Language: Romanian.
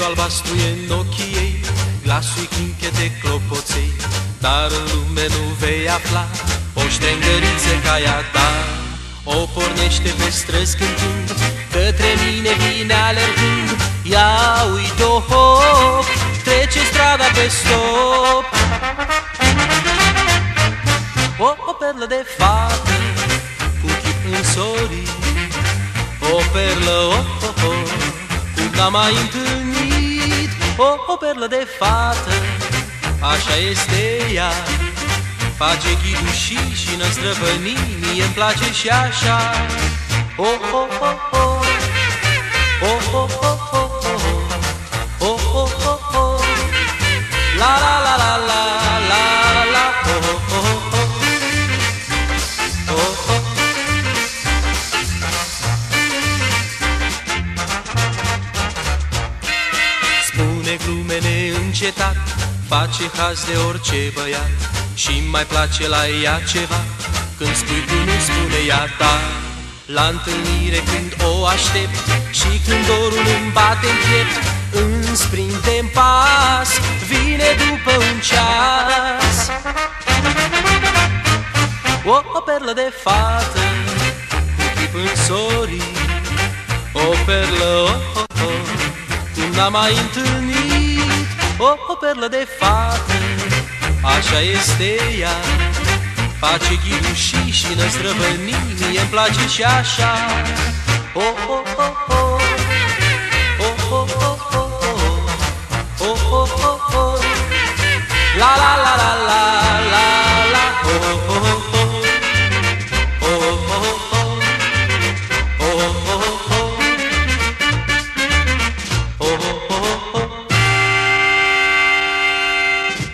albastru e în ochii ei, glasul-i clinche de clopoței, dar în lume nu vei afla o ștengăriță ca ea ta. O pornește pe străzi cântând, către mine vine alergând. Ia uite-o, hop, trece strada pe stop. O perlă de fată, cu chip însorit, o perlă, cum n-am mai întâlnit. O perlă de fată, așa este ea, face ghidușii și năstrăvănii, mie-mi place și așa. La la la la la la la. Spune glume neîncetat, face haz de orice băiat, și-mi mai place la ea ceva când spui tu, nu spune ea ta. La întâlnire când o aștept și când dorul îmi bate în piept, îmi sprinte-n pas, vine după un ceas. O perlă de fată, cu chip însorit, o perlă, cum n-am mai întâlnit. O perlă de fată, așa este ea, face ghidușii și năstrăvănii, mie-mi place și așa.